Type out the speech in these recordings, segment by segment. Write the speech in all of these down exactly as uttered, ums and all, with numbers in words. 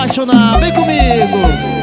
apaixonar. Vem comigo.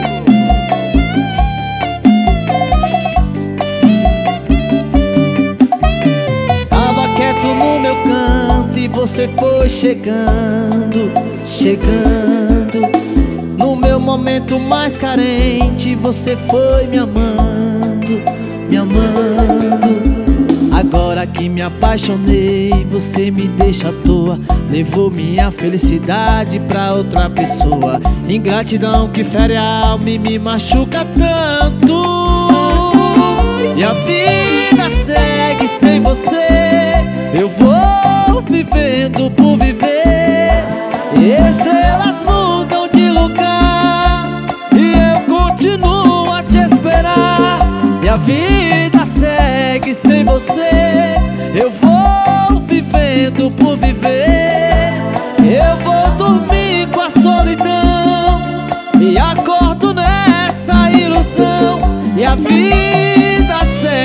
Estava quieto no meu canto e você foi chegando, chegando. No meu momento mais carente, você foi me amando, me amando. Agora que me apaixonei, você me deixa à toa. Levou minha felicidade pra outra pessoa. Ingratidão que fere a alma e me machuca tanto. E a vida segue sem você. Eu vou vivendo por viver. Estrelas mudam de lugar e eu continuo a te esperar. E a vida segue sem você. Eu vou vivendo por viver. Eu vou dormir com a solidão e acordo nessa ilusão. E a vida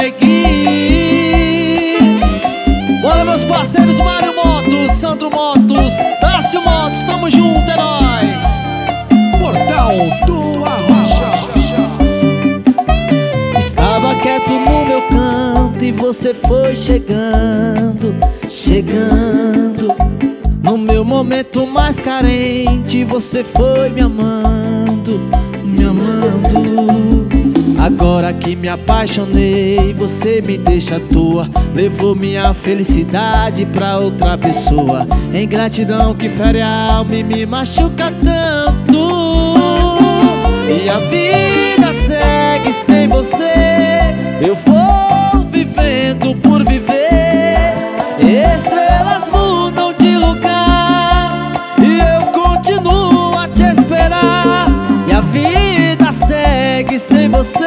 segue. Bora, meus parceiros Mário Motos, Sandro Motos, Tássio Motos, tamo junto, é nóis. Portal do Arrocha. Estava quieto no meu canto e você foi chegando, chegando. No meu momento mais carente, você foi me amando, me amando. Agora que me apaixonei, você me deixa à toa. Levou minha felicidade pra outra pessoa. Ingratidão que fere a alma e me machuca tanto. E a vida segue sem você. Eu vou vivendo por viver. Estrelas mudam de lugar e eu continuo a te esperar. E a vida segue sem você.